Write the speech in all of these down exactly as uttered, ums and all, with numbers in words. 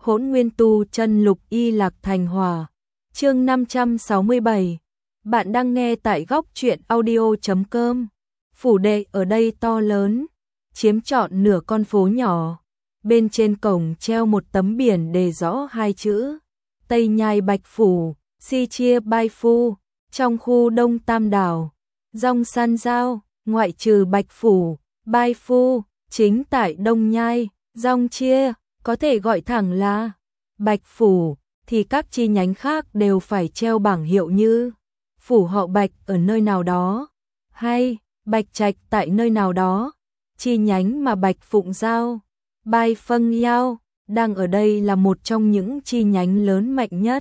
Hỗn Nguyên Tu Chân Lục Y Lạc Thành Hòa. Chương năm trăm sáu mươi bảy. Bạn đang nghe tại góc truyện audio chấm com. Phủ đệ ở đây to lớn, chiếm trọn nửa con phố nhỏ. Bên trên cổng treo một tấm biển đề rõ hai chữ: Tây Nhai Bạch Phủ, Si Chia Bai Phu. Trong khu Đông Tam Đảo, Dong San Giao, ngoại trừ Bạch Phủ, Bai Phu, chính tại Đông Nhai, Dong Chia, có thể gọi thẳng là Bạch Phủ, thì các chi nhánh khác đều phải treo bảng hiệu như Phủ họ Bạch ở nơi nào đó, hay Bạch Trạch tại nơi nào đó. Chi nhánh mà Bạch Phụng Giao, Bai Phân Yao đang ở đây là một trong những chi nhánh lớn mạnh nhất.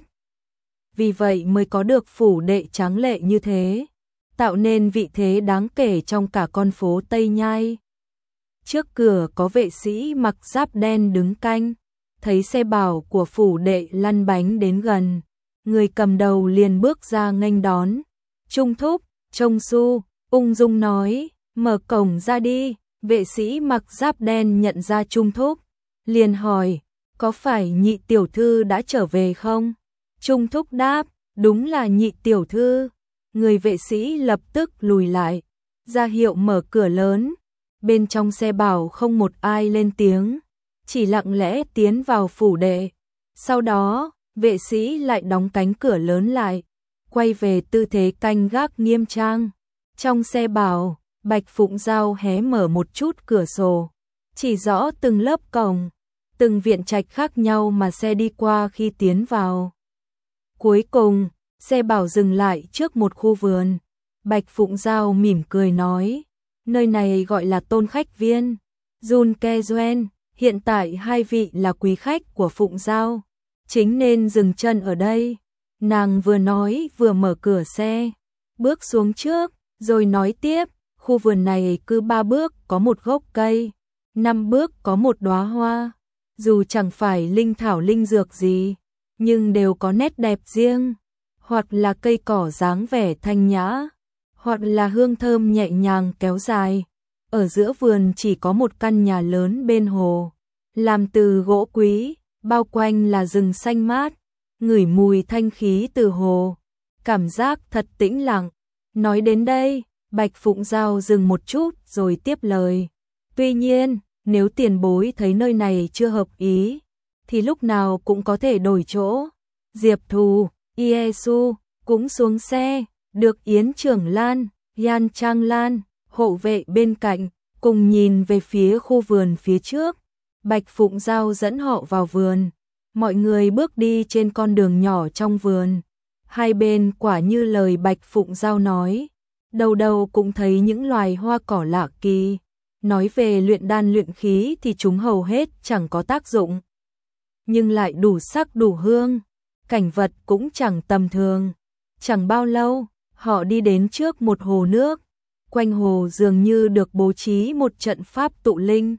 Vì vậy mới có được phủ đệ tráng lệ như thế, tạo nên vị thế đáng kể trong cả con phố Tây Nhai. Trước cửa có vệ sĩ mặc giáp đen đứng canh, thấy xe bảo của phủ đệ lăn bánh đến gần, người cầm đầu liền bước ra nghênh đón. Trung thúc, trông Su, ung dung nói, mở cổng ra đi. Vệ sĩ mặc giáp đen nhận ra Trung thúc, liền hỏi, có phải nhị tiểu thư đã trở về không? Trung thúc đáp, đúng là nhị tiểu thư. Người vệ sĩ lập tức lùi lại, ra hiệu mở cửa lớn. Bên trong xe bảo không một ai lên tiếng, chỉ lặng lẽ tiến vào phủ đệ. Sau đó, vệ sĩ lại đóng cánh cửa lớn lại, quay về tư thế canh gác nghiêm trang. Trong xe bảo, Bạch Phụng Giao hé mở một chút cửa sổ, chỉ rõ từng lớp cổng, từng viện trạch khác nhau mà xe đi qua khi tiến vào. Cuối cùng, xe bảo dừng lại trước một khu vườn. Bạch Phụng Giao mỉm cười nói, nơi này gọi là Tôn Khách Viên, Jun Ke Duen, hiện tại hai vị là quý khách của Phụng Giao, chính nên dừng chân ở đây. Nàng vừa nói vừa mở cửa xe, bước xuống trước, rồi nói tiếp, khu vườn này cứ ba bước có một gốc cây, năm bước có một đóa hoa, dù chẳng phải linh thảo linh dược gì, nhưng đều có nét đẹp riêng, hoặc là cây cỏ dáng vẻ thanh nhã, hoặc là hương thơm nhẹ nhàng kéo dài. Ở giữa vườn chỉ có một căn nhà lớn bên hồ, làm từ gỗ quý, bao quanh là rừng xanh mát, ngửi mùi thanh khí từ hồ, cảm giác thật tĩnh lặng. Nói đến đây, Bạch Phụng Giao dừng một chút rồi tiếp lời. Tuy nhiên, nếu tiền bối thấy nơi này chưa hợp ý, thì lúc nào cũng có thể đổi chỗ. Diệp Thù, Iesu cũng xuống xe, được Yến Trưởng Lan, Yan Trang Lan, hộ vệ bên cạnh, cùng nhìn về phía khu vườn phía trước. Bạch Phụng Giao dẫn họ vào vườn. Mọi người bước đi trên con đường nhỏ trong vườn. Hai bên quả như lời Bạch Phụng Giao nói, đầu đầu cũng thấy những loài hoa cỏ lạ kỳ. Nói về luyện đan luyện khí thì chúng hầu hết chẳng có tác dụng, nhưng lại đủ sắc đủ hương. Cảnh vật cũng chẳng tầm thường. Chẳng bao lâu, họ đi đến trước một hồ nước. Quanh hồ dường như được bố trí một trận pháp tụ linh.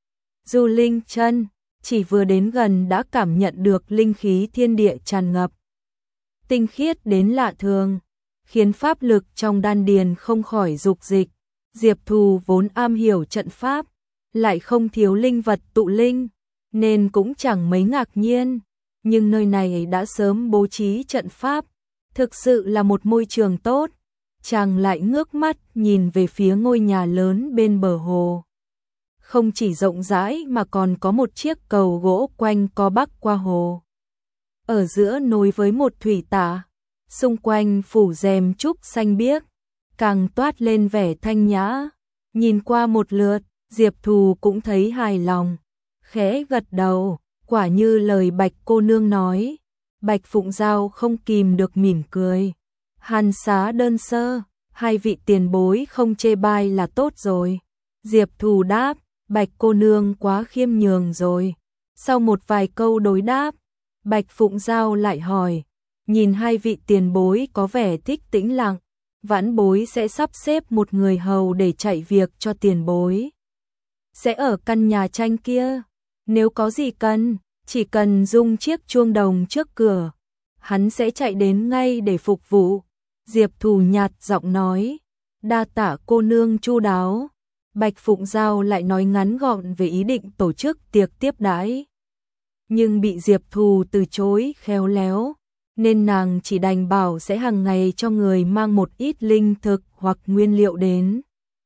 Du Linh Chân chỉ vừa đến gần đã cảm nhận được linh khí thiên địa tràn ngập, tinh khiết đến lạ thường, khiến pháp lực trong đan điền không khỏi dục dịch. Diệp Thù vốn am hiểu trận pháp, lại không thiếu linh vật tụ linh, nên cũng chẳng mấy ngạc nhiên. Nhưng nơi này đã sớm bố trí trận pháp, thực sự là một môi trường tốt. Chàng lại ngước mắt nhìn về phía ngôi nhà lớn bên bờ hồ. Không chỉ rộng rãi mà còn có một chiếc cầu gỗ quanh co bắc qua hồ. Ở giữa nối với một thủy tạ, xung quanh phủ rèm trúc xanh biếc, càng toát lên vẻ thanh nhã. Nhìn qua một lượt, Diệp Thù cũng thấy hài lòng, khẽ gật đầu, quả như lời Bạch cô nương nói. Bạch Phụng Giao không kìm được mỉm cười. Hàn xá đơn sơ, hai vị tiền bối không chê bai là tốt rồi. Diệp Thù đáp, Bạch cô nương quá khiêm nhường rồi. Sau một vài câu đối đáp, Bạch Phụng Giao lại hỏi, nhìn hai vị tiền bối có vẻ thích tĩnh lặng, vãn bối sẽ sắp xếp một người hầu để chạy việc cho tiền bối. Sẽ ở căn nhà tranh kia, nếu có gì cần, chỉ cần rung chiếc chuông đồng trước cửa, hắn sẽ chạy đến ngay để phục vụ. Diệp Thù nhạt giọng nói, đa tạ cô nương chu đáo. Bạch Phụng Giao lại nói ngắn gọn về ý định tổ chức tiệc tiếp đãi. nhưng bị Diệp Thù từ chối khéo léo, nên nàng chỉ đành bảo sẽ hàng ngày cho người mang một ít linh thực hoặc nguyên liệu đến.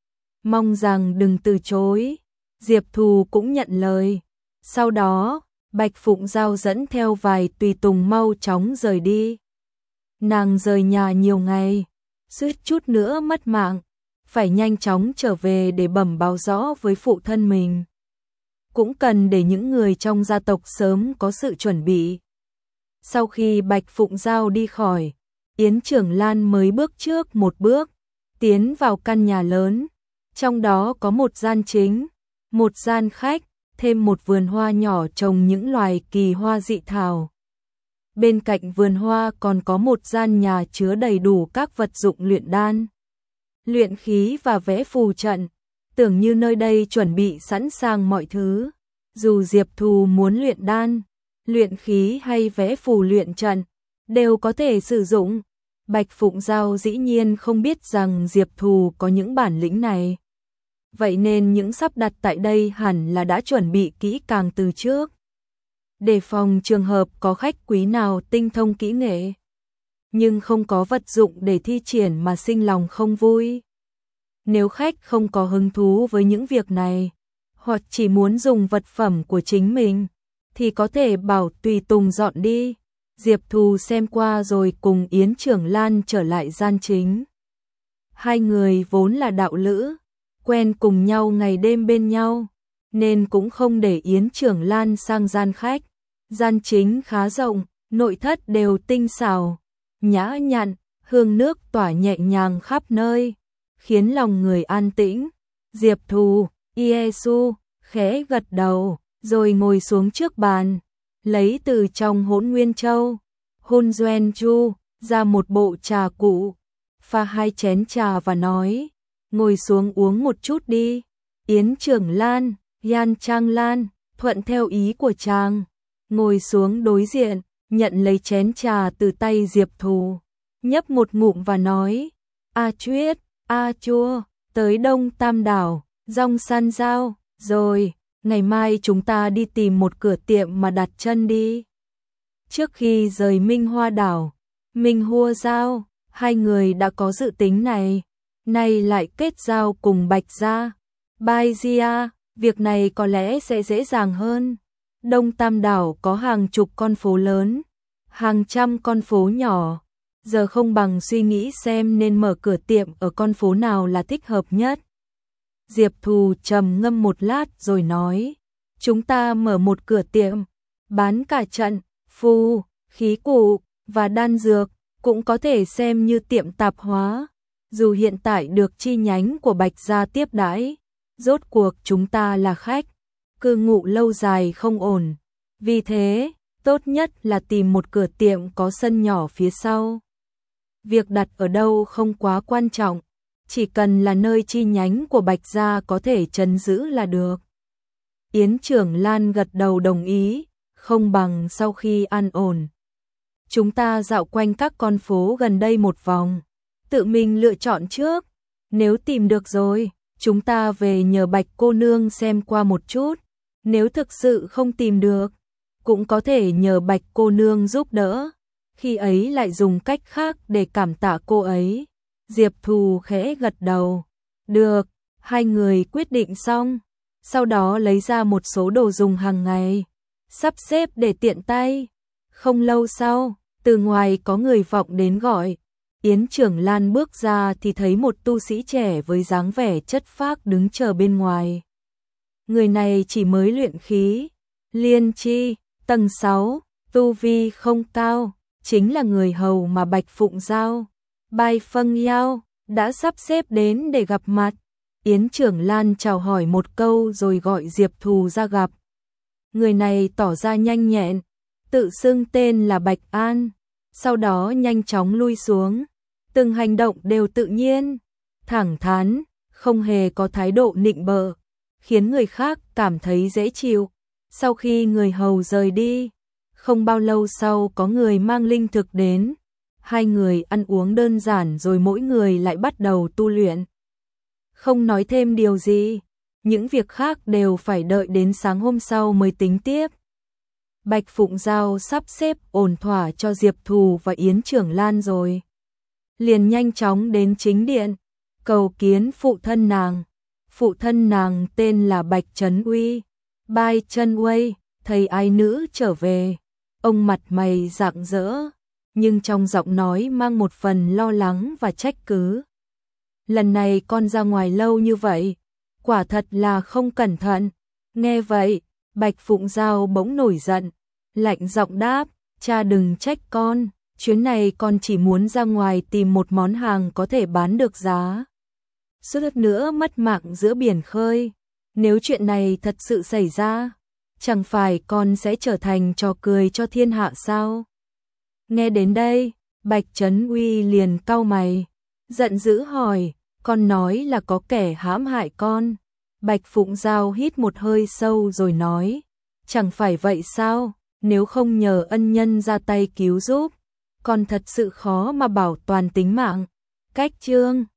Mong rằng đừng từ chối. Diệp Thù cũng nhận lời. Sau đó, Bạch Phụng Giao dẫn theo vài tùy tùng mau chóng rời đi. Nàng rời nhà nhiều ngày, suýt chút nữa mất mạng, phải nhanh chóng trở về để bẩm báo rõ với phụ thân mình. Cũng cần để những người trong gia tộc sớm có sự chuẩn bị. Sau khi Bạch Phụng Giao đi khỏi, Yến Trưởng Lan mới bước trước một bước, tiến vào căn nhà lớn, trong đó có một gian chính, một gian khách, thêm một vườn hoa nhỏ trồng những loài kỳ hoa dị thảo. Bên cạnh vườn hoa còn có một gian nhà chứa đầy đủ các vật dụng luyện đan, luyện khí và vẽ phù trận, tưởng như nơi đây chuẩn bị sẵn sàng mọi thứ. Dù Diệp Thù muốn luyện đan, luyện khí hay vẽ phù luyện trận, đều có thể sử dụng. Bạch Phụng Giao dĩ nhiên không biết rằng Diệp Thù có những bản lĩnh này. Vậy nên những sắp đặt tại đây hẳn là đã chuẩn bị kỹ càng từ trước, đề phòng trường hợp có khách quý nào tinh thông kỹ nghệ, nhưng không có vật dụng để thi triển mà sinh lòng không vui. Nếu khách không có hứng thú với những việc này, hoặc chỉ muốn dùng vật phẩm của chính mình, thì có thể bảo tùy tùng dọn đi. Diệp Thù xem qua rồi cùng Yến Trưởng Lan trở lại gian chính. Hai người vốn là đạo lữ, quen cùng nhau ngày đêm bên nhau, nên cũng không để Yến Trưởng Lan sang gian khách. Gian chính khá rộng, nội thất đều tinh xảo, nhã nhặn, hương nước tỏa nhẹ nhàng khắp nơi, khiến lòng người an tĩnh. Diệp Thù, Iesu, khẽ gật đầu, rồi ngồi xuống trước bàn, lấy từ trong Hỗn Nguyên Châu, Hôn Doen Chu, ra một bộ trà cụ, pha hai chén trà và nói, ngồi xuống uống một chút đi. Yến Trưởng Lan, Yan Trang Lan, thuận theo ý của chàng, ngồi xuống đối diện, nhận lấy chén trà từ tay Diệp Thù, nhấp một ngụm và nói, A Chuyết, A Chua, tới Đông Tam Đảo, Dong San Giao, rồi, ngày mai chúng ta đi tìm một cửa tiệm mà đặt chân đi. Trước khi rời Minh Hoa Đảo, Minh Hua Giao, hai người đã có dự tính này, nay lại kết giao cùng Bạch Gia, Bai Gia, việc này có lẽ sẽ dễ dàng hơn. Đông Tam Đảo có hàng chục con phố lớn, hàng trăm con phố nhỏ, giờ không bằng suy nghĩ xem nên mở cửa tiệm ở con phố nào là thích hợp nhất. Diệp Thù trầm ngâm một lát rồi nói, chúng ta mở một cửa tiệm, bán cả trận, phù, khí cụ và đan dược, cũng có thể xem như tiệm tạp hóa. Dù hiện tại được chi nhánh của Bạch Gia tiếp đãi, rốt cuộc chúng ta là khách, cư ngụ lâu dài không ổn. Vì thế, tốt nhất là tìm một cửa tiệm có sân nhỏ phía sau. Việc đặt ở đâu không quá quan trọng, chỉ cần là nơi chi nhánh của Bạch Gia có thể trấn giữ là được. Yến Trưởng Lan gật đầu đồng ý, không bằng sau khi an ổn, chúng ta dạo quanh các con phố gần đây một vòng, tự mình lựa chọn trước. Nếu tìm được rồi, chúng ta về nhờ Bạch cô nương xem qua một chút. Nếu thực sự không tìm được, cũng có thể nhờ Bạch cô nương giúp đỡ. Khi ấy lại dùng cách khác để cảm tạ cô ấy. Diệp Thù khẽ gật đầu. Được, hai người quyết định xong. Sau đó lấy ra một số đồ dùng hàng ngày, sắp xếp để tiện tay. Không lâu sau, từ ngoài có người vọng đến gọi. Yến Trưởng Lan bước ra thì thấy một tu sĩ trẻ với dáng vẻ chất phác đứng chờ bên ngoài. Người này chỉ mới luyện khí, liên chi, tầng sáu, tu vi không cao, chính là người hầu mà Bạch Phụng Giao, Bai Phân Yao đã sắp xếp đến để gặp mặt. Yến Trưởng Lan chào hỏi một câu rồi gọi Diệp Thù ra gặp. Người này tỏ ra nhanh nhẹn, tự xưng tên là Bạch An, sau đó nhanh chóng lui xuống, từng hành động đều tự nhiên, thẳng thắn, không hề có thái độ nịnh bợ, khiến người khác cảm thấy dễ chịu. Sau khi người hầu rời đi, không bao lâu sau có người mang linh thực đến, hai người ăn uống đơn giản rồi mỗi người lại bắt đầu tu luyện. Không nói thêm điều gì, những việc khác đều phải đợi đến sáng hôm sau mới tính tiếp. Bạch Phụng Giao sắp xếp ổn thỏa cho Diệp Thù và Yến Trưởng Lan rồi. Liền nhanh chóng đến chính điện, cầu kiến phụ thân nàng. Phụ thân nàng tên là Bạch Trấn Uy. Bai Chân Uy, thầy ái nữ trở về. Ông mặt mày rạng rỡ, nhưng trong giọng nói mang một phần lo lắng và trách cứ. Lần này con ra ngoài lâu như vậy, quả thật là không cẩn thận. Nghe vậy, Bạch Phụng Giao bỗng nổi giận, lạnh giọng đáp, cha đừng trách con, chuyến này con chỉ muốn ra ngoài tìm một món hàng có thể bán được giá. Suýt nữa mất mạng giữa biển khơi, nếu chuyện này thật sự xảy ra, chẳng phải con sẽ trở thành trò cười cho thiên hạ sao? Nghe đến đây, Bạch Trấn Uy liền cau mày, giận dữ hỏi, con nói là có kẻ hãm hại con. Bạch Phụng Giao hít một hơi sâu rồi nói, chẳng phải vậy sao, nếu không nhờ ân nhân ra tay cứu giúp, con thật sự khó mà bảo toàn tính mạng. Cách chương